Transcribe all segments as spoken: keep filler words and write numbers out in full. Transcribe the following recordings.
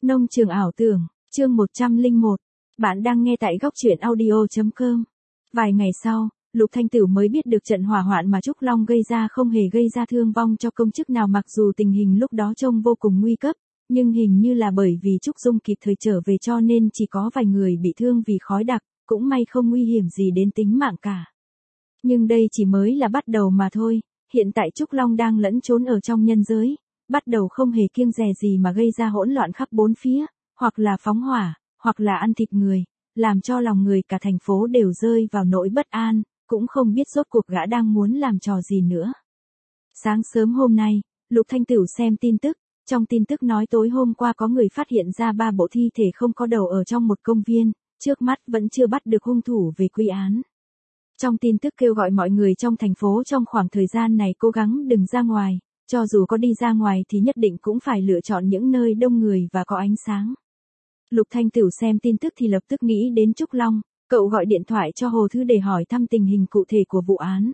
Nông trường ảo tưởng, chương một trăm lẻ một. Bạn đang nghe tại góc truyện audio chấm com. Vài ngày sau, Lục Thanh Tửu mới biết được trận hỏa hoạn mà Trúc Long gây ra không hề gây ra thương vong cho công chức nào, mặc dù tình hình lúc đó trông vô cùng nguy cấp, nhưng hình như là bởi vì Trúc Dung kịp thời trở về cho nên chỉ có vài người bị thương vì khói đặc, cũng may không nguy hiểm gì đến tính mạng cả. Nhưng đây chỉ mới là bắt đầu mà thôi, hiện tại Trúc Long đang lẫn trốn ở trong nhân giới, bắt đầu không hề kiêng dè gì mà gây ra hỗn loạn khắp bốn phía, hoặc là phóng hỏa, hoặc là ăn thịt người, làm cho lòng người cả thành phố đều rơi vào nỗi bất an, cũng không biết rốt cuộc gã đang muốn làm trò gì nữa. Sáng sớm hôm nay, Lục Thanh Tửu xem tin tức, trong tin tức nói tối hôm qua có người phát hiện ra ba bộ thi thể không có đầu ở trong một công viên, trước mắt vẫn chưa bắt được hung thủ về quy án. Trong tin tức kêu gọi mọi người trong thành phố trong khoảng thời gian này cố gắng đừng ra ngoài, cho dù có đi ra ngoài thì nhất định cũng phải lựa chọn những nơi đông người và có ánh sáng. Lục Thanh Tửu xem tin tức thì lập tức nghĩ đến Trúc Long, cậu gọi điện thoại cho Hồ Thứ để hỏi thăm tình hình cụ thể của vụ án.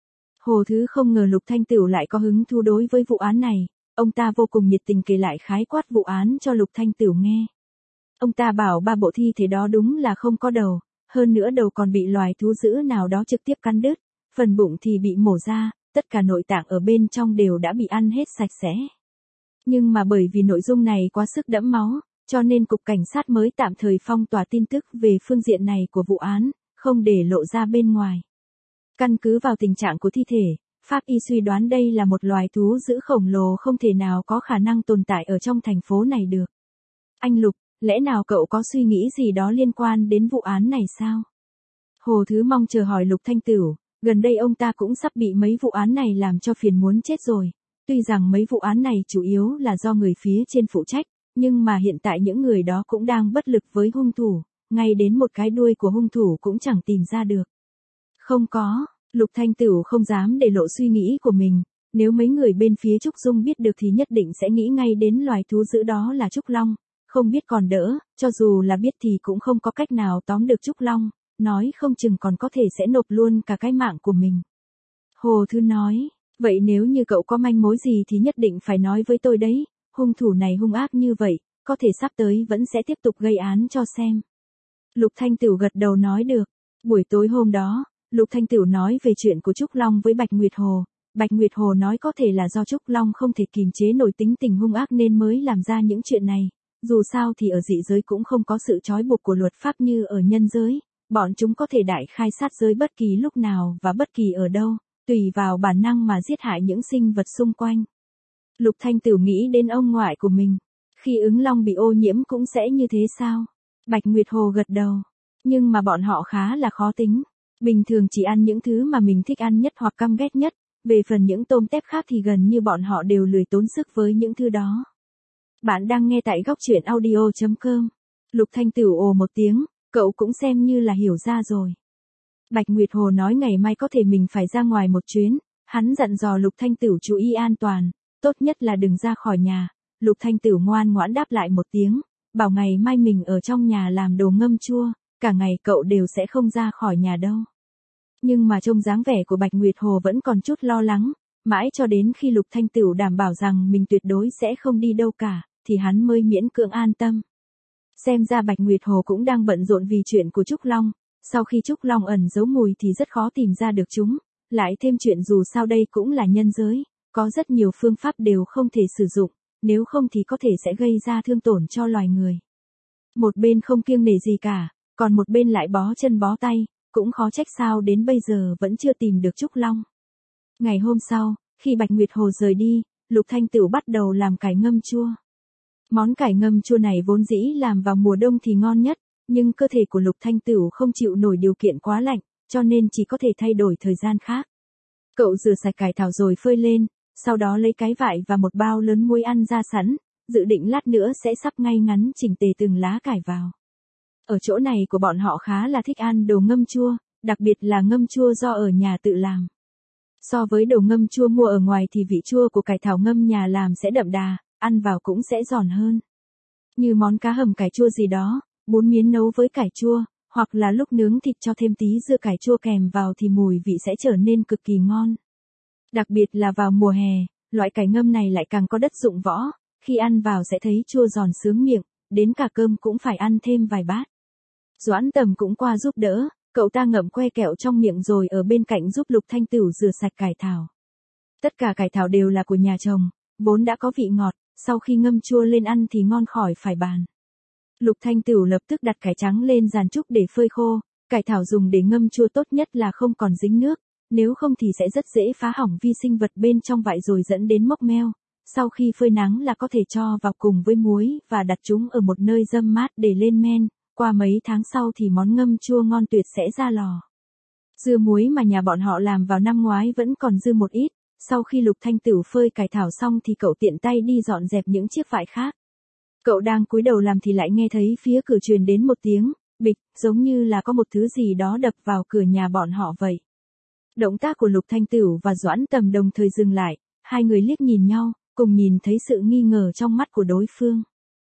Hồ Thứ không ngờ Lục Thanh Tửu lại có hứng thú đối với vụ án này, ông ta vô cùng nhiệt tình kể lại khái quát vụ án cho Lục Thanh Tửu nghe. Ông ta bảo ba bộ thi thể đó đúng là không có đầu, hơn nữa đầu còn bị loài thú dữ nào đó trực tiếp cắn đứt, phần bụng thì bị mổ ra, tất cả nội tạng ở bên trong đều đã bị ăn hết sạch sẽ. Nhưng mà bởi vì nội dung này quá sức đẫm máu, cho nên Cục Cảnh sát mới tạm thời phong tỏa tin tức về phương diện này của vụ án, không để lộ ra bên ngoài. Căn cứ vào tình trạng của thi thể, pháp y suy đoán đây là một loài thú dữ khổng lồ không thể nào có khả năng tồn tại ở trong thành phố này được. Anh Lục, lẽ nào cậu có suy nghĩ gì đó liên quan đến vụ án này sao? Hồ Thứ mong chờ hỏi Lục Thanh Tửu, gần đây ông ta cũng sắp bị mấy vụ án này làm cho phiền muốn chết rồi. Tuy rằng mấy vụ án này chủ yếu là do người phía trên phụ trách, nhưng mà hiện tại những người đó cũng đang bất lực với hung thủ, ngay đến một cái đuôi của hung thủ cũng chẳng tìm ra được. Không có, Lục Thanh Tửu không dám để lộ suy nghĩ của mình, nếu mấy người bên phía Trúc Dung biết được thì nhất định sẽ nghĩ ngay đến loài thú dữ đó là Trúc Long, không biết còn đỡ, cho dù là biết thì cũng không có cách nào tóm được Trúc Long, nói không chừng còn có thể sẽ nộp luôn cả cái mạng của mình. Hồ Thứ nói, vậy nếu như cậu có manh mối gì thì nhất định phải nói với tôi đấy, hung thủ này hung ác như vậy, có thể sắp tới vẫn sẽ tiếp tục gây án cho xem. Lục Thanh Tửu gật đầu nói được. Buổi tối hôm đó, Lục Thanh Tửu nói về chuyện của Trúc Long với Bạch Nguyệt Hồ. Bạch Nguyệt Hồ nói có thể là do Trúc Long không thể kìm chế nổi tính tình hung ác nên mới làm ra những chuyện này. Dù sao thì ở dị giới cũng không có sự trói buộc của luật pháp như ở nhân giới, bọn chúng có thể đại khai sát giới bất kỳ lúc nào và bất kỳ ở đâu, tùy vào bản năng mà giết hại những sinh vật xung quanh. Lục Thanh Tửu nghĩ đến ông ngoại của mình, khi ứng long bị ô nhiễm cũng sẽ như thế sao? Bạch Nguyệt Hồ gật đầu, nhưng mà bọn họ khá là khó tính, bình thường chỉ ăn những thứ mà mình thích ăn nhất hoặc căm ghét nhất, về phần những tôm tép khác thì gần như bọn họ đều lười tốn sức với những thứ đó. Bạn đang nghe tại góc truyện audio chấm com. Lục Thanh Tửu ồ một tiếng, cậu cũng xem như là hiểu ra rồi. Bạch Nguyệt Hồ nói ngày mai có thể mình phải ra ngoài một chuyến, hắn dặn dò Lục Thanh Tửu chú ý an toàn, tốt nhất là đừng ra khỏi nhà. Lục Thanh Tửu ngoan ngoãn đáp lại một tiếng, bảo ngày mai mình ở trong nhà làm đồ ngâm chua, cả ngày cậu đều sẽ không ra khỏi nhà đâu. Nhưng mà trông dáng vẻ của Bạch Nguyệt Hồ vẫn còn chút lo lắng, mãi cho đến khi Lục Thanh Tửu đảm bảo rằng mình tuyệt đối sẽ không đi đâu cả, thì hắn mới miễn cưỡng an tâm. Xem ra Bạch Nguyệt Hồ cũng đang bận rộn vì chuyện của Trúc Long, sau khi Trúc Long ẩn giấu mùi thì rất khó tìm ra được chúng, lại thêm chuyện dù sao đây cũng là nhân giới, có rất nhiều phương pháp đều không thể sử dụng, nếu không thì có thể sẽ gây ra thương tổn cho loài người. Một bên không kiêng nể gì cả, còn một bên lại bó chân bó tay, cũng khó trách sao đến bây giờ vẫn chưa tìm được Trúc Long. Ngày hôm sau, khi Bạch Nguyệt Hồ rời đi, Lục Thanh Tửu bắt đầu làm cải ngâm chua. Món cải ngâm chua này vốn dĩ làm vào mùa đông thì ngon nhất, nhưng cơ thể của Lục Thanh Tửu không chịu nổi điều kiện quá lạnh, cho nên chỉ có thể thay đổi thời gian khác. Cậu rửa sạch cải thảo rồi phơi lên, sau đó lấy cái vải và một bao lớn muối ăn ra sẵn, dự định lát nữa sẽ sắp ngay ngắn chỉnh tề từng lá cải vào. Ở chỗ này của bọn họ khá là thích ăn đồ ngâm chua, đặc biệt là ngâm chua do ở nhà tự làm. So với đồ ngâm chua mua ở ngoài thì vị chua của cải thảo ngâm nhà làm sẽ đậm đà, ăn vào cũng sẽ giòn hơn. Như món cá hầm cải chua gì đó, bún miến nấu với cải chua, hoặc là lúc nướng thịt cho thêm tí dưa cải chua kèm vào thì mùi vị sẽ trở nên cực kỳ ngon. Đặc biệt là vào mùa hè, loại cải ngâm này lại càng có đất dụng võ, khi ăn vào sẽ thấy chua giòn sướng miệng, đến cả cơm cũng phải ăn thêm vài bát. Doãn Tầm cũng qua giúp đỡ, cậu ta ngậm que kẹo trong miệng rồi ở bên cạnh giúp Lục Thanh Tửu rửa sạch cải thảo. Tất cả cải thảo đều là của nhà chồng, vốn đã có vị ngọt, sau khi ngâm chua lên ăn thì ngon khỏi phải bàn. Lục Thanh Tửu lập tức đặt cải trắng lên giàn trúc để phơi khô, cải thảo dùng để ngâm chua tốt nhất là không còn dính nước, nếu không thì sẽ rất dễ phá hỏng vi sinh vật bên trong vải rồi dẫn đến mốc meo. Sau khi phơi nắng là có thể cho vào cùng với muối và đặt chúng ở một nơi râm mát để lên men, qua mấy tháng sau thì món ngâm chua ngon tuyệt sẽ ra lò. Dưa muối mà nhà bọn họ làm vào năm ngoái vẫn còn dư một ít, sau khi Lục Thanh Tửu phơi cải thảo xong thì cậu tiện tay đi dọn dẹp những chiếc vải khác. Cậu đang cúi đầu làm thì lại nghe thấy phía cửa truyền đến một tiếng bịch, giống như là có một thứ gì đó đập vào cửa nhà bọn họ vậy. Động tác của Lục Thanh Tửu và Doãn Tầm đồng thời dừng lại, hai người liếc nhìn nhau, cùng nhìn thấy sự nghi ngờ trong mắt của đối phương.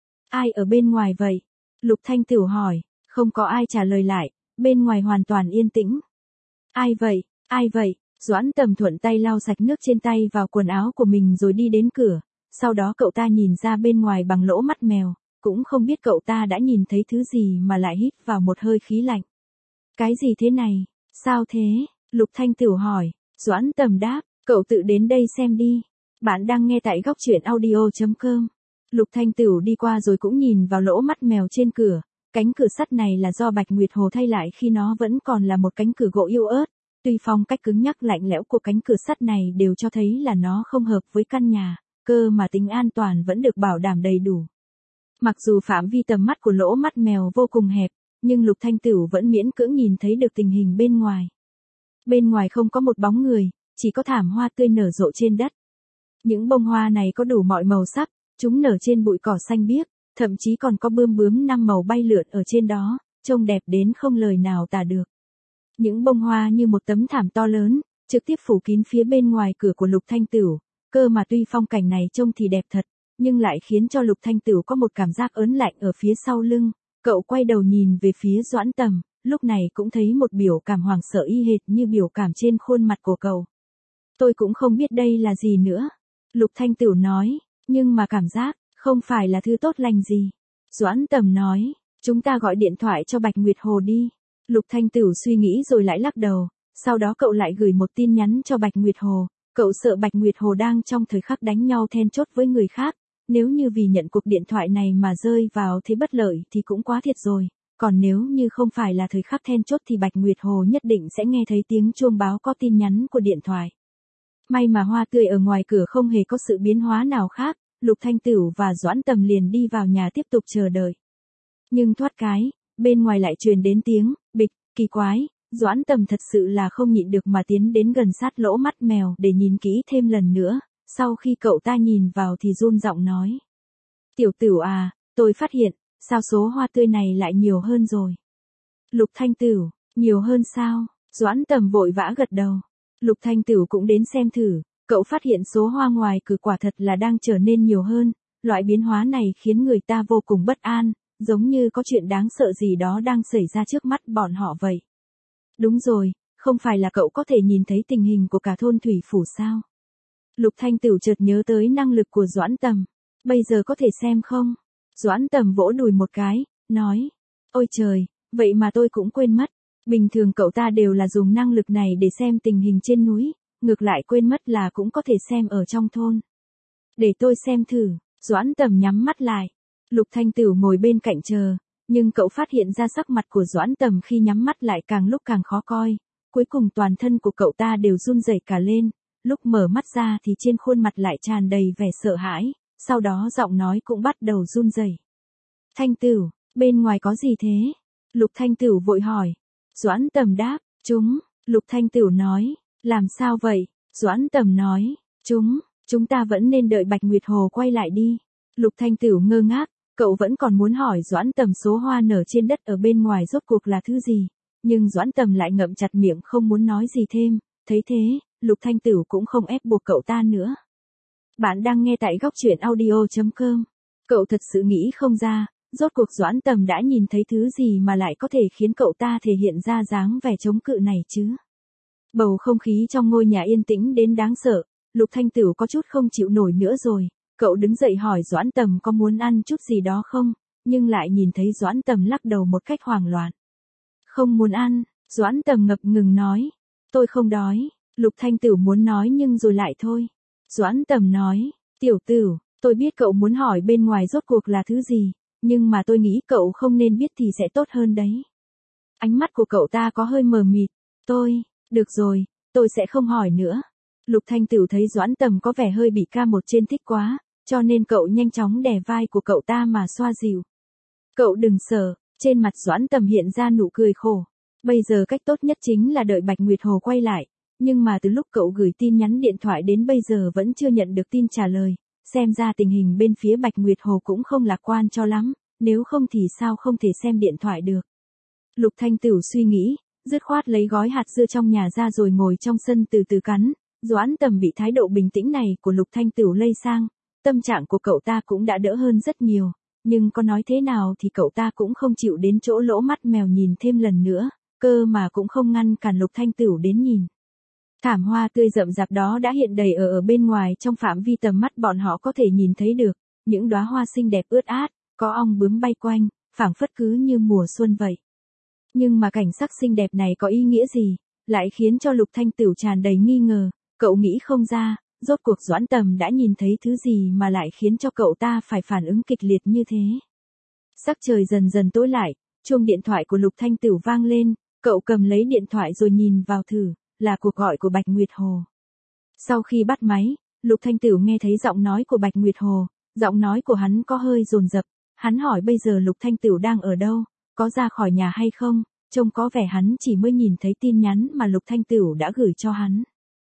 Ai ở bên ngoài vậy? Lục Thanh Tửu hỏi, không có ai trả lời lại, bên ngoài hoàn toàn yên tĩnh. Ai vậy, ai vậy? Doãn Tầm thuận tay lau sạch nước trên tay vào quần áo của mình rồi đi đến cửa, sau đó cậu ta nhìn ra bên ngoài bằng lỗ mắt mèo, cũng không biết cậu ta đã nhìn thấy thứ gì mà lại hít vào một hơi khí lạnh. Cái gì thế này, sao thế? Lục Thanh Tửu hỏi, Doãn Tầm đáp, cậu tự đến đây xem đi. Bạn đang nghe tại góc truyện audio chấm com. Lục Thanh Tửu đi qua rồi cũng nhìn vào lỗ mắt mèo trên cửa, cánh cửa sắt này là do Bạch Nguyệt Hồ thay lại khi nó vẫn còn là một cánh cửa gỗ yếu ớt, tuy phong cách cứng nhắc lạnh lẽo của cánh cửa sắt này đều cho thấy là nó không hợp với căn nhà, cơ mà tính an toàn vẫn được bảo đảm đầy đủ. Mặc dù phạm vi tầm mắt của lỗ mắt mèo vô cùng hẹp, nhưng Lục Thanh Tửu vẫn miễn cưỡng nhìn thấy được tình hình bên ngoài. Bên ngoài không có một bóng người, chỉ có thảm hoa tươi nở rộ trên đất. Những bông hoa này có đủ mọi màu sắc, chúng nở trên bụi cỏ xanh biếc, thậm chí còn có bươm bướm năm màu bay lượn ở trên đó, trông đẹp đến không lời nào tả được. Những bông hoa như một tấm thảm to lớn, trực tiếp phủ kín phía bên ngoài cửa của Lục Thanh Tửu, cơ mà tuy phong cảnh này trông thì đẹp thật, nhưng lại khiến cho Lục Thanh Tửu có một cảm giác ớn lạnh ở phía sau lưng. Cậu quay đầu nhìn về phía Doãn Tầm, lúc này cũng thấy một biểu cảm hoảng sợ y hệt như biểu cảm trên khuôn mặt của cậu. Tôi cũng không biết đây là gì nữa. Lục Thanh Tửu nói, nhưng mà cảm giác, không phải là thứ tốt lành gì. Doãn Tầm nói, chúng ta gọi điện thoại cho Bạch Nguyệt Hồ đi. Lục Thanh Tửu suy nghĩ rồi lại lắc đầu, sau đó cậu lại gửi một tin nhắn cho Bạch Nguyệt Hồ. Cậu sợ Bạch Nguyệt Hồ đang trong thời khắc đánh nhau then chốt với người khác, nếu như vì nhận cuộc điện thoại này mà rơi vào thế bất lợi thì cũng quá thiệt rồi, còn nếu như không phải là thời khắc then chốt thì Bạch Nguyệt Hồ nhất định sẽ nghe thấy tiếng chuông báo có tin nhắn của điện thoại. May mà hoa tươi ở ngoài cửa không hề có sự biến hóa nào khác, Lục Thanh Tửu và Doãn Tầm liền đi vào nhà tiếp tục chờ đợi. Nhưng thoát cái, bên ngoài lại truyền đến tiếng bịch, kỳ quái. Doãn Tầm thật sự là không nhịn được mà tiến đến gần sát lỗ mắt mèo để nhìn kỹ thêm lần nữa, sau khi cậu ta nhìn vào thì run giọng nói. Tiểu Tửu à, tôi phát hiện, sao số hoa tươi này lại nhiều hơn rồi. Lục Thanh Tửu, nhiều hơn sao? Doãn Tầm vội vã gật đầu. Lục Thanh Tửu cũng đến xem thử, cậu phát hiện số hoa ngoài cửa quả thật là đang trở nên nhiều hơn, loại biến hóa này khiến người ta vô cùng bất an, giống như có chuyện đáng sợ gì đó đang xảy ra trước mắt bọn họ vậy. Đúng rồi, không phải là cậu có thể nhìn thấy tình hình của cả thôn thủy phủ sao? Lục Thanh Tửu chợt nhớ tới năng lực của Doãn Tầm. Bây giờ có thể xem không? Doãn Tầm vỗ đùi một cái, nói. Ôi trời, vậy mà tôi cũng quên mất. Bình thường cậu ta đều là dùng năng lực này để xem tình hình trên núi, ngược lại quên mất là cũng có thể xem ở trong thôn. Để tôi xem thử, Doãn Tầm nhắm mắt lại. Lục Thanh Tửu ngồi bên cạnh chờ. Nhưng cậu phát hiện ra sắc mặt của Doãn Tầm khi nhắm mắt lại càng lúc càng khó coi, cuối cùng toàn thân của cậu ta đều run rẩy cả lên, lúc mở mắt ra thì trên khuôn mặt lại tràn đầy vẻ sợ hãi, sau đó giọng nói cũng bắt đầu run rẩy. Thanh Tửu, bên ngoài có gì thế? Lục Thanh Tửu vội hỏi. Doãn Tầm đáp, chúng, Lục Thanh Tửu nói, làm sao vậy? Doãn Tầm nói, chúng, chúng ta vẫn nên đợi Bạch Nguyệt Hồ quay lại đi. Lục Thanh Tửu ngơ ngác. Cậu vẫn còn muốn hỏi Doãn Tầm số hoa nở trên đất ở bên ngoài rốt cuộc là thứ gì, nhưng Doãn Tầm lại ngậm chặt miệng không muốn nói gì thêm, thấy thế, Lục Thanh Tửu cũng không ép buộc cậu ta nữa. Bạn đang nghe tại góc truyện audio chấm com. Cậu thật sự nghĩ không ra, rốt cuộc Doãn Tầm đã nhìn thấy thứ gì mà lại có thể khiến cậu ta thể hiện ra dáng vẻ chống cự này chứ. Bầu không khí trong ngôi nhà yên tĩnh đến đáng sợ, Lục Thanh Tửu có chút không chịu nổi nữa rồi. Cậu đứng dậy hỏi Doãn Tầm có muốn ăn chút gì đó không, nhưng lại nhìn thấy Doãn Tầm lắc đầu một cách hoảng loạn. Không muốn ăn, Doãn Tầm ngập ngừng nói. Tôi không đói, Lục Thanh Tửu muốn nói nhưng rồi lại thôi. Doãn Tầm nói, tiểu Tửu, tôi biết cậu muốn hỏi bên ngoài rốt cuộc là thứ gì, nhưng mà tôi nghĩ cậu không nên biết thì sẽ tốt hơn đấy. Ánh mắt của cậu ta có hơi mờ mịt. Tôi, được rồi, tôi sẽ không hỏi nữa. Lục Thanh Tửu thấy Doãn Tầm có vẻ hơi bị ca một trên thích quá, cho nên cậu nhanh chóng đè vai của cậu ta mà xoa dịu. Cậu đừng sợ, trên mặt Doãn Tầm hiện ra nụ cười khổ. Bây giờ cách tốt nhất chính là đợi Bạch Nguyệt Hồ quay lại, nhưng mà từ lúc cậu gửi tin nhắn điện thoại đến bây giờ vẫn chưa nhận được tin trả lời, xem ra tình hình bên phía Bạch Nguyệt Hồ cũng không lạc quan cho lắm, nếu không thì sao không thể xem điện thoại được. Lục Thanh Tửu suy nghĩ, dứt khoát lấy gói hạt dưa trong nhà ra rồi ngồi trong sân từ từ cắn. Doãn Tầm bị thái độ bình tĩnh này của Lục Thanh Tửu lây sang, tâm trạng của cậu ta cũng đã đỡ hơn rất nhiều, nhưng có nói thế nào thì cậu ta cũng không chịu đến chỗ lỗ mắt mèo nhìn thêm lần nữa, cơ mà cũng không ngăn cản Lục Thanh Tửu đến nhìn. Thảm hoa tươi rậm rạp đó đã hiện đầy ở ở bên ngoài trong phạm vi tầm mắt bọn họ có thể nhìn thấy được, những đóa hoa xinh đẹp ướt át, có ong bướm bay quanh, phảng phất cứ như mùa xuân vậy. Nhưng mà cảnh sắc xinh đẹp này có ý nghĩa gì, lại khiến cho Lục Thanh Tửu tràn đầy nghi ngờ, cậu nghĩ không ra, rốt cuộc Doãn Tầm đã nhìn thấy thứ gì mà lại khiến cho cậu ta phải phản ứng kịch liệt như thế. Sắc trời dần dần tối lại, chuông điện thoại của Lục Thanh Tửu vang lên, cậu cầm lấy điện thoại rồi nhìn vào thử, là cuộc gọi của Bạch Nguyệt Hồ. Sau khi bắt máy, Lục Thanh Tửu nghe thấy giọng nói của Bạch Nguyệt Hồ, giọng nói của hắn có hơi dồn dập, hắn hỏi bây giờ Lục Thanh Tửu đang ở đâu, có ra khỏi nhà hay không, trông có vẻ hắn chỉ mới nhìn thấy tin nhắn mà Lục Thanh Tửu đã gửi cho hắn.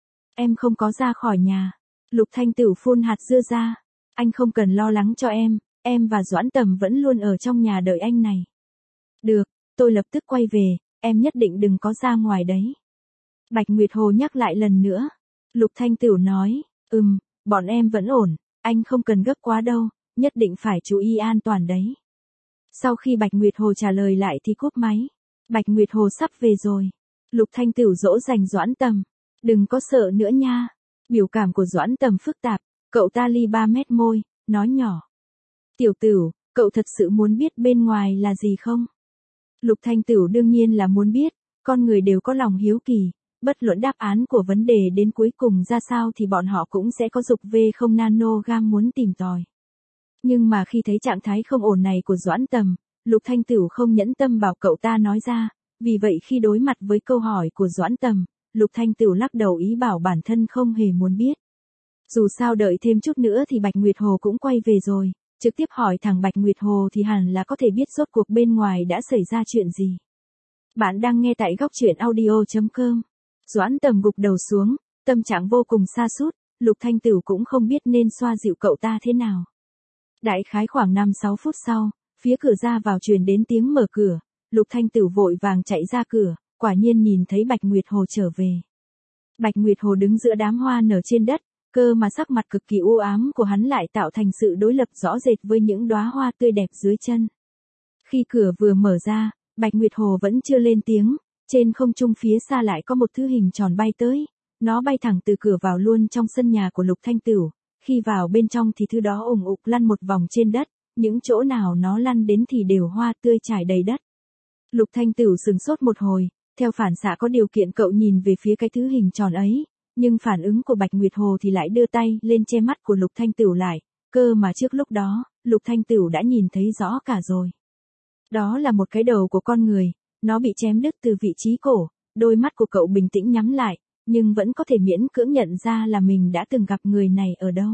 Em không có ra khỏi nhà. Lục Thanh Tửu phun hạt dưa ra. Anh không cần lo lắng cho em, em và Doãn Tầm vẫn luôn ở trong nhà đợi anh này. Được, tôi lập tức quay về, em nhất định đừng có ra ngoài đấy. Bạch Nguyệt Hồ nhắc lại lần nữa. Lục Thanh Tửu nói, ừm, bọn em vẫn ổn, anh không cần gấp quá đâu, nhất định phải chú ý an toàn đấy. Sau khi Bạch Nguyệt Hồ trả lời lại thì cúp máy. Bạch Nguyệt Hồ sắp về rồi. Lục Thanh Tửu dỗ dành Doãn Tầm. Đừng có sợ nữa nha. Biểu cảm của Doãn Tầm phức tạp, cậu ta li ba mét môi, nói nhỏ. Tiểu Tửu, cậu thật sự muốn biết bên ngoài là gì không? Lục Thanh Tửu đương nhiên là muốn biết, con người đều có lòng hiếu kỳ, bất luận đáp án của vấn đề đến cuối cùng ra sao thì bọn họ cũng sẽ có dục V không nanogam muốn tìm tòi. Nhưng mà khi thấy trạng thái không ổn này của Doãn Tầm, Lục Thanh Tửu không nhẫn tâm bảo cậu ta nói ra, vì vậy khi đối mặt với câu hỏi của Doãn Tầm, Lục Thanh Tửu lắc đầu ý bảo bản thân không hề muốn biết. Dù sao đợi thêm chút nữa thì Bạch Nguyệt Hồ cũng quay về rồi, trực tiếp hỏi thẳng Bạch Nguyệt Hồ thì hẳn là có thể biết rốt cuộc bên ngoài đã xảy ra chuyện gì. Bạn đang nghe tại góc truyện audio chấm com. Doãn Tầm gục đầu xuống, tâm trạng vô cùng sa sút, Lục Thanh Tửu cũng không biết nên xoa dịu cậu ta thế nào. Đại khái khoảng năm sáu phút sau, phía cửa ra vào truyền đến tiếng mở cửa, Lục Thanh Tửu vội vàng chạy ra cửa, quả nhiên nhìn thấy Bạch Nguyệt Hồ trở về. Bạch Nguyệt Hồ đứng giữa đám hoa nở trên đất, cơ mà sắc mặt cực kỳ u ám của hắn lại tạo thành sự đối lập rõ rệt với những đóa hoa tươi đẹp dưới chân. Khi cửa vừa mở ra, Bạch Nguyệt Hồ vẫn chưa lên tiếng, trên không trung phía xa lại có một thứ hình tròn bay tới, nó bay thẳng từ cửa vào luôn trong sân nhà của Lục Thanh Tửu, khi vào bên trong thì thứ đó ủng ục lăn một vòng trên đất, những chỗ nào nó lăn đến thì đều hoa tươi trải đầy đất. Lục Thanh Tửu sừng sốt một hồi, theo phản xạ có điều kiện cậu nhìn về phía cái thứ hình tròn ấy, nhưng phản ứng của Bạch Nguyệt Hồ thì lại đưa tay lên che mắt của Lục Thanh Tửu lại, cơ mà trước lúc đó, Lục Thanh Tửu đã nhìn thấy rõ cả rồi. Đó là một cái đầu của con người, nó bị chém đứt từ vị trí cổ, đôi mắt của cậu bình tĩnh nhắm lại, nhưng vẫn có thể miễn cưỡng nhận ra là mình đã từng gặp người này ở đâu.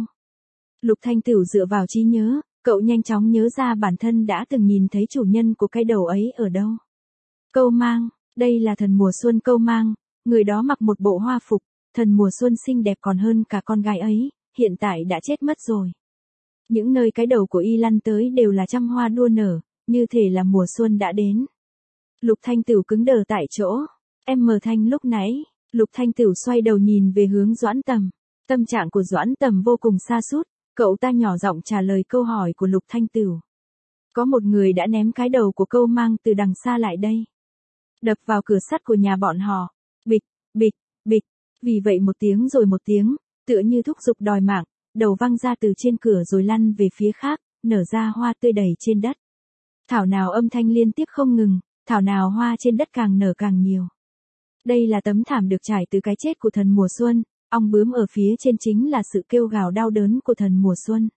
Lục Thanh Tửu dựa vào trí nhớ, cậu nhanh chóng nhớ ra bản thân đã từng nhìn thấy chủ nhân của cái đầu ấy ở đâu. Câu Mang, đây là thần mùa xuân Câu Mang, người đó mặc một bộ hoa phục, thần mùa xuân xinh đẹp còn hơn cả con gái ấy, hiện tại đã chết mất rồi. Những nơi cái đầu của y lăn tới đều là trăm hoa đua nở, như thể là mùa xuân đã đến. Lục Thanh Tửu cứng đờ tại chỗ, em mờ thanh lúc nãy, Lục Thanh Tửu xoay đầu nhìn về hướng Doãn Tầm, tâm trạng của Doãn Tầm vô cùng sa sút, cậu ta nhỏ giọng trả lời câu hỏi của Lục Thanh Tửu. Có một người đã ném cái đầu của Câu Mang từ đằng xa lại đây, đập vào cửa sắt của nhà bọn họ, bịch, bịch, bịch, vì vậy một tiếng rồi một tiếng, tựa như thúc giục đòi mạng, đầu văng ra từ trên cửa rồi lăn về phía khác, nở ra hoa tươi đầy trên đất. Thảo nào âm thanh liên tiếp không ngừng, thảo nào hoa trên đất càng nở càng nhiều. Đây là tấm thảm được trải từ cái chết của thần mùa xuân, ong bướm ở phía trên chính là sự kêu gào đau đớn của thần mùa xuân.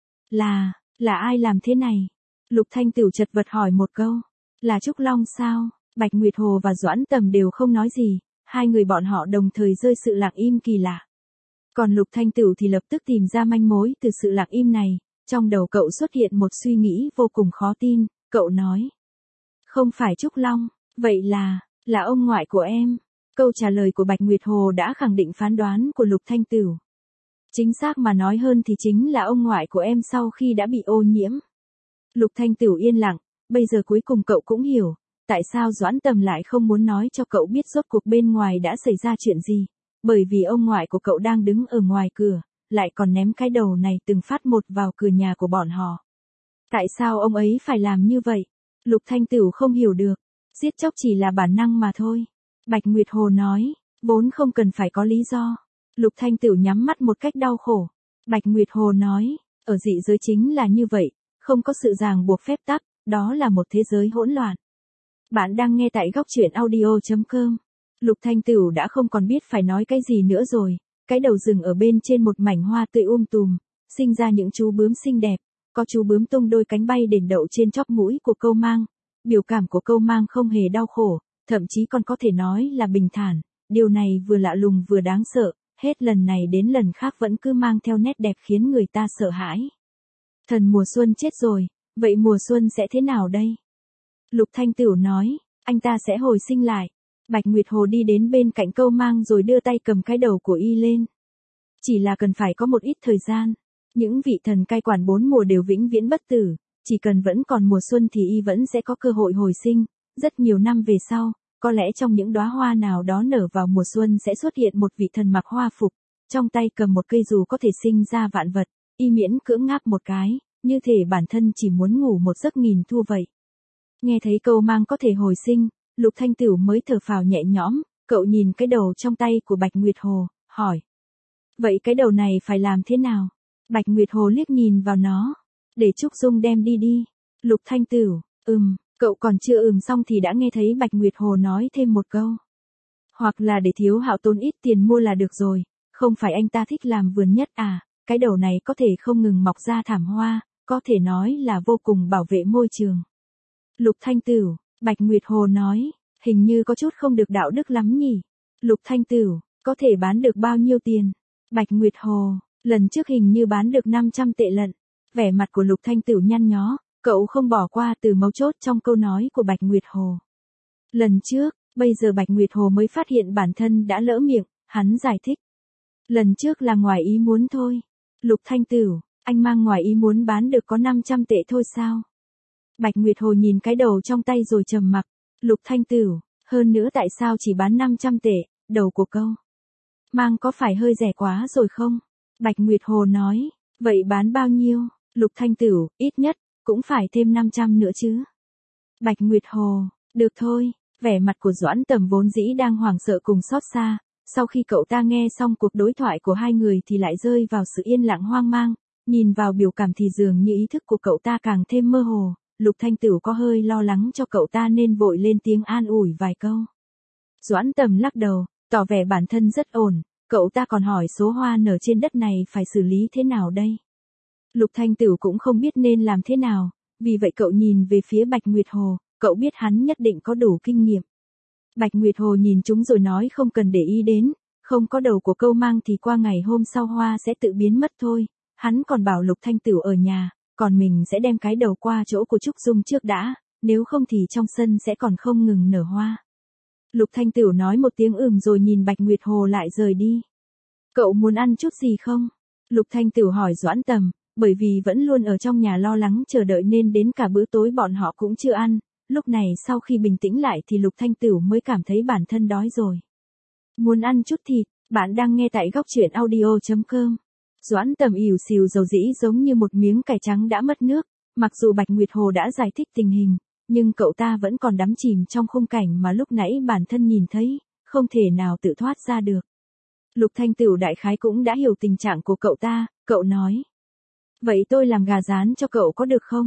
Là, là ai làm thế này? Lục Thanh Tửu chật vật hỏi một câu. Là Trúc Long sao? Bạch Nguyệt Hồ và Doãn Tầm đều không nói gì, hai người bọn họ đồng thời rơi sự lặng im kỳ lạ. Còn Lục Thanh Tửu thì lập tức tìm ra manh mối từ sự lặng im này, trong đầu cậu xuất hiện một suy nghĩ vô cùng khó tin, cậu nói. Không phải Trúc Long, vậy là, là ông ngoại của em. Câu trả lời của Bạch Nguyệt Hồ đã khẳng định phán đoán của Lục Thanh Tửu. Chính xác mà nói hơn thì chính là ông ngoại của em sau khi đã bị ô nhiễm. Lục Thanh Tửu yên lặng, bây giờ cuối cùng cậu cũng hiểu, tại sao Doãn Tầm lại không muốn nói cho cậu biết rốt cuộc bên ngoài đã xảy ra chuyện gì, bởi vì ông ngoại của cậu đang đứng ở ngoài cửa, lại còn ném cái đầu này từng phát một vào cửa nhà của bọn họ. Tại sao ông ấy phải làm như vậy? Lục Thanh Tửu không hiểu được, giết chóc chỉ là bản năng mà thôi. Bạch Nguyệt Hồ nói, vốn không cần phải có lý do. Lục Thanh Tửu nhắm mắt một cách đau khổ. Bạch Nguyệt Hồ nói, ở dị giới chính là như vậy, không có sự ràng buộc phép tắc, đó là một thế giới hỗn loạn. Bạn đang nghe tại góc truyện audio chấm com. Lục Thanh Tửu đã không còn biết phải nói cái gì nữa rồi, cái đầu rừng ở bên trên một mảnh hoa tươi um tùm, sinh ra những chú bướm xinh đẹp, có chú bướm tung đôi cánh bay đền đậu trên chóp mũi của Câu Mang. Biểu cảm của Câu Mang không hề đau khổ, thậm chí còn có thể nói là bình thản, điều này vừa lạ lùng vừa đáng sợ, hết lần này đến lần khác vẫn cứ mang theo nét đẹp khiến người ta sợ hãi. Thần mùa xuân chết rồi, vậy mùa xuân sẽ thế nào đây? Lục Thanh Tửu nói, anh ta sẽ hồi sinh lại. Bạch Nguyệt Hồ đi đến bên cạnh Câu Mang rồi đưa tay cầm cái đầu của y lên. Chỉ là cần phải có một ít thời gian. Những vị thần cai quản bốn mùa đều vĩnh viễn bất tử, chỉ cần vẫn còn mùa xuân thì y vẫn sẽ có cơ hội hồi sinh. Rất nhiều năm về sau, có lẽ trong những đóa hoa nào đó nở vào mùa xuân sẽ xuất hiện một vị thần mặc hoa phục, trong tay cầm một cây dù có thể sinh ra vạn vật, y miễn cưỡng ngáp một cái, như thể bản thân chỉ muốn ngủ một giấc nghìn thu vậy. Nghe thấy Câu Mang có thể hồi sinh, Lục Thanh Tửu mới thở phào nhẹ nhõm, cậu nhìn cái đầu trong tay của Bạch Nguyệt Hồ, hỏi. Vậy cái đầu này phải làm thế nào? Bạch Nguyệt Hồ liếc nhìn vào nó. Để Trúc Dung đem đi đi. Lục Thanh Tửu, ừm, cậu còn chưa ừm xong thì đã nghe thấy Bạch Nguyệt Hồ nói thêm một câu. Hoặc là để Thiếu Hạo tốn ít tiền mua là được rồi, không phải anh ta thích làm vườn nhất à, cái đầu này có thể không ngừng mọc ra thảm hoa, có thể nói là vô cùng bảo vệ môi trường. Lục Thanh Tửu, Bạch Nguyệt Hồ nói, hình như có chút không được đạo đức lắm nhỉ. Lục Thanh Tửu, có thể bán được bao nhiêu tiền? Bạch Nguyệt Hồ, lần trước hình như bán được năm trăm tệ lận. Vẻ mặt của Lục Thanh Tửu nhăn nhó, cậu không bỏ qua từ mấu chốt trong câu nói của Bạch Nguyệt Hồ. Lần trước, bây giờ Bạch Nguyệt Hồ mới phát hiện bản thân đã lỡ miệng, hắn giải thích. Lần trước là ngoài ý muốn thôi. Lục Thanh Tửu, anh mang ngoài ý muốn bán được có năm trăm tệ thôi sao? Bạch Nguyệt Hồ nhìn cái đầu trong tay rồi trầm mặc. Lục Thanh Tửu, hơn nữa tại sao chỉ bán năm trăm tệ, đầu của câu mang có phải hơi rẻ quá rồi không? Bạch Nguyệt Hồ nói, vậy bán bao nhiêu? Lục Thanh Tửu, ít nhất, cũng phải thêm năm trăm nữa chứ. Bạch Nguyệt Hồ, được thôi, vẻ mặt của Doãn Tầm vốn dĩ đang hoảng sợ cùng xót xa, sau khi cậu ta nghe xong cuộc đối thoại của hai người thì lại rơi vào sự yên lặng hoang mang, nhìn vào biểu cảm thì dường như ý thức của cậu ta càng thêm mơ hồ. Lục Thanh Tửu có hơi lo lắng cho cậu ta nên vội lên tiếng an ủi vài câu. Doãn Tầm lắc đầu, tỏ vẻ bản thân rất ổn, cậu ta còn hỏi số hoa nở trên đất này phải xử lý thế nào đây. Lục Thanh Tửu cũng không biết nên làm thế nào, vì vậy cậu nhìn về phía Bạch Nguyệt Hồ, cậu biết hắn nhất định có đủ kinh nghiệm. Bạch Nguyệt Hồ nhìn chúng rồi nói không cần để ý đến, không có đầu của Câu Mang thì qua ngày hôm sau hoa sẽ tự biến mất thôi, hắn còn bảo Lục Thanh Tửu ở nhà. Còn mình sẽ đem cái đầu qua chỗ của Trúc Dung trước đã, nếu không thì trong sân sẽ còn không ngừng nở hoa. Lục Thanh Tửu nói một tiếng ừm rồi nhìn Bạch Nguyệt Hồ lại rời đi. Cậu muốn ăn chút gì không? Lục Thanh Tửu hỏi Doãn Tầm, bởi vì vẫn luôn ở trong nhà lo lắng chờ đợi nên đến cả bữa tối bọn họ cũng chưa ăn. Lúc này sau khi bình tĩnh lại thì Lục Thanh Tửu mới cảm thấy bản thân đói rồi. Muốn ăn chút thịt, bạn đang nghe tại góc truyện audio chấm com. Doãn Tầm ỉu xìu dầu dĩ giống như một miếng cải trắng đã mất nước, mặc dù Bạch Nguyệt Hồ đã giải thích tình hình, nhưng cậu ta vẫn còn đắm chìm trong khung cảnh mà lúc nãy bản thân nhìn thấy, không thể nào tự thoát ra được. Lục Thanh Tửu đại khái cũng đã hiểu tình trạng của cậu ta, cậu nói. Vậy tôi làm gà rán cho cậu có được không?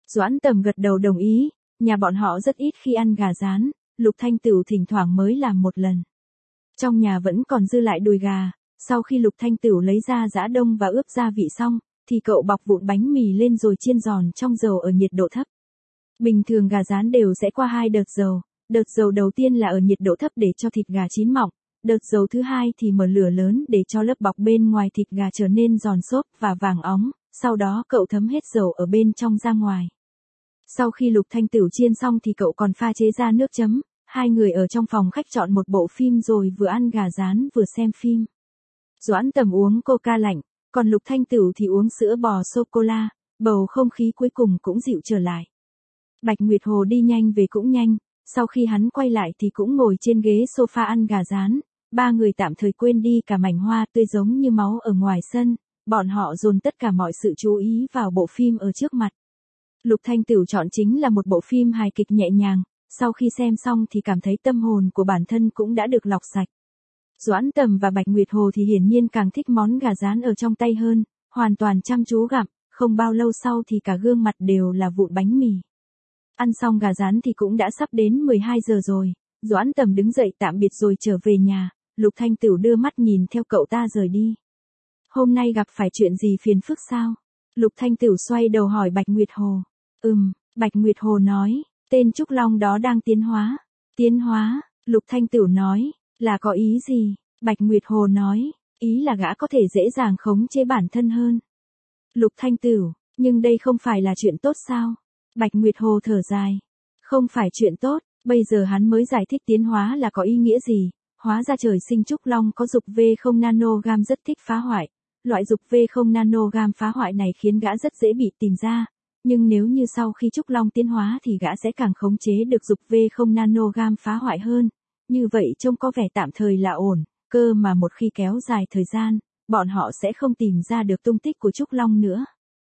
Doãn Tầm gật đầu đồng ý, nhà bọn họ rất ít khi ăn gà rán, Lục Thanh Tửu thỉnh thoảng mới làm một lần. Trong nhà vẫn còn dư lại đùi gà, sau khi Lục Thanh Tửu lấy ra giã đông và ướp gia vị xong, thì cậu bọc vụn bánh mì lên rồi chiên giòn trong dầu ở nhiệt độ thấp. Bình thường gà rán đều sẽ qua hai đợt dầu, đợt dầu đầu tiên là ở nhiệt độ thấp để cho thịt gà chín mọng, đợt dầu thứ hai thì mở lửa lớn để cho lớp bọc bên ngoài thịt gà trở nên giòn xốp và vàng óng, sau đó cậu thấm hết dầu ở bên trong ra ngoài. Sau khi Lục Thanh Tửu chiên xong thì cậu còn pha chế ra nước chấm, hai người ở trong phòng khách chọn một bộ phim rồi vừa ăn gà rán vừa xem phim. Doãn Tầm uống coca lạnh, còn Lục Thanh Tửu thì uống sữa bò sô-cô-la, bầu không khí cuối cùng cũng dịu trở lại. Bạch Nguyệt Hồ đi nhanh về cũng nhanh, sau khi hắn quay lại thì cũng ngồi trên ghế sofa ăn gà rán, ba người tạm thời quên đi cả mảnh hoa tươi giống như máu ở ngoài sân, bọn họ dồn tất cả mọi sự chú ý vào bộ phim ở trước mặt. Lục Thanh Tửu chọn chính là một bộ phim hài kịch nhẹ nhàng, sau khi xem xong thì cảm thấy tâm hồn của bản thân cũng đã được lọc sạch. Doãn Tầm và Bạch Nguyệt Hồ thì hiển nhiên càng thích món gà rán ở trong tay hơn, hoàn toàn chăm chú gặm, không bao lâu sau thì cả gương mặt đều là vụn bánh mì. Ăn xong gà rán thì cũng đã sắp đến mười hai giờ rồi, Doãn Tầm đứng dậy tạm biệt rồi trở về nhà, Lục Thanh Tửu đưa mắt nhìn theo cậu ta rời đi. Hôm nay gặp phải chuyện gì phiền phức sao? Lục Thanh Tửu xoay đầu hỏi Bạch Nguyệt Hồ. Ừm, Bạch Nguyệt Hồ nói, tên Trúc Long đó đang tiến hóa. Tiến hóa, Lục Thanh Tửu nói, là có ý gì? Bạch Nguyệt Hồ nói, ý là gã có thể dễ dàng khống chế bản thân hơn. Lục Thanh Tửu, nhưng đây không phải là chuyện tốt sao? Bạch Nguyệt Hồ thở dài. Không phải chuyện tốt, bây giờ hắn mới giải thích tiến hóa là có ý nghĩa gì. Hóa ra trời sinh Trúc Long có dục V không nanogam rất thích phá hoại. Loại dục V không nanogam phá hoại này khiến gã rất dễ bị tìm ra. Nhưng nếu như sau khi Trúc Long tiến hóa thì gã sẽ càng khống chế được dục V không nanogam phá hoại hơn. Như vậy trông có vẻ tạm thời là ổn, cơ mà một khi kéo dài thời gian, bọn họ sẽ không tìm ra được tung tích của Trúc Long nữa.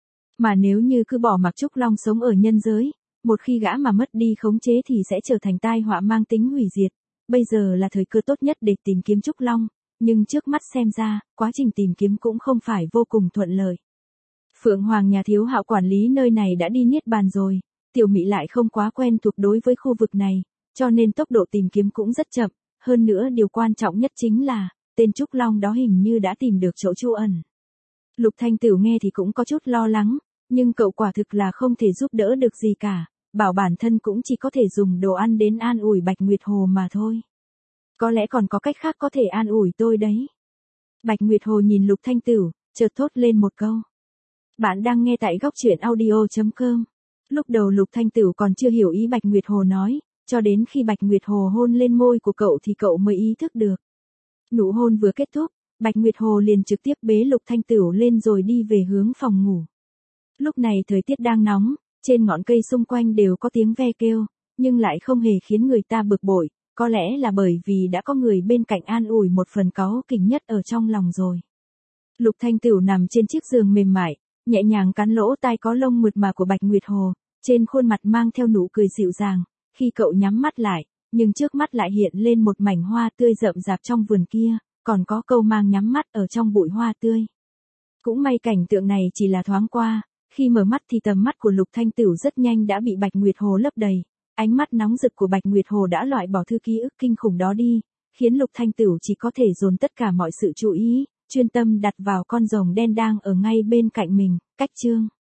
Mà nếu như cứ bỏ mặc Trúc Long sống ở nhân giới, một khi gã mà mất đi khống chế thì sẽ trở thành tai họa mang tính hủy diệt. Bây giờ là thời cơ tốt nhất để tìm kiếm Trúc Long, nhưng trước mắt xem ra, quá trình tìm kiếm cũng không phải vô cùng thuận lợi. Phượng Hoàng nhà thiếu hạo quản lý nơi này đã đi niết bàn rồi, Tiểu Mị lại không quá quen thuộc đối với khu vực này, cho nên tốc độ tìm kiếm cũng rất chậm, hơn nữa điều quan trọng nhất chính là, tên Trúc Long đó hình như đã tìm được chỗ trú ẩn. Lục Thanh Tửu nghe thì cũng có chút lo lắng, nhưng cậu quả thực là không thể giúp đỡ được gì cả, bảo bản thân cũng chỉ có thể dùng đồ ăn đến an ủi Bạch Nguyệt Hồ mà thôi. Có lẽ còn có cách khác có thể an ủi tôi đấy. Bạch Nguyệt Hồ nhìn Lục Thanh Tửu, chợt thốt lên một câu. Bạn đang nghe tại góc truyện audio chấm com. Lúc đầu Lục Thanh Tửu còn chưa hiểu ý Bạch Nguyệt Hồ nói, cho đến khi Bạch Nguyệt Hồ hôn lên môi của cậu thì cậu mới ý thức được. Nụ hôn vừa kết thúc, Bạch Nguyệt Hồ liền trực tiếp bế Lục Thanh Tửu lên rồi đi về hướng phòng ngủ. Lúc này thời tiết đang nóng, trên ngọn cây xung quanh đều có tiếng ve kêu, nhưng lại không hề khiến người ta bực bội, có lẽ là bởi vì đã có người bên cạnh an ủi một phần cáu kỉnh nhất ở trong lòng rồi. Lục Thanh Tửu nằm trên chiếc giường mềm mại, nhẹ nhàng cắn lỗ tai có lông mượt mà của Bạch Nguyệt Hồ, trên khuôn mặt mang theo nụ cười dịu dàng, khi cậu nhắm mắt lại, nhưng trước mắt lại hiện lên một mảnh hoa tươi rậm rạp trong vườn kia, còn có câu mang nhắm mắt ở trong bụi hoa tươi. Cũng may cảnh tượng này chỉ là thoáng qua, khi mở mắt thì tầm mắt của Lục Thanh Tửu rất nhanh đã bị Bạch Nguyệt Hồ lấp đầy, ánh mắt nóng rực của Bạch Nguyệt Hồ đã loại bỏ thứ ký ức kinh khủng đó đi, khiến Lục Thanh Tửu chỉ có thể dồn tất cả mọi sự chú ý, chuyên tâm đặt vào con rồng đen đang ở ngay bên cạnh mình, cách chương.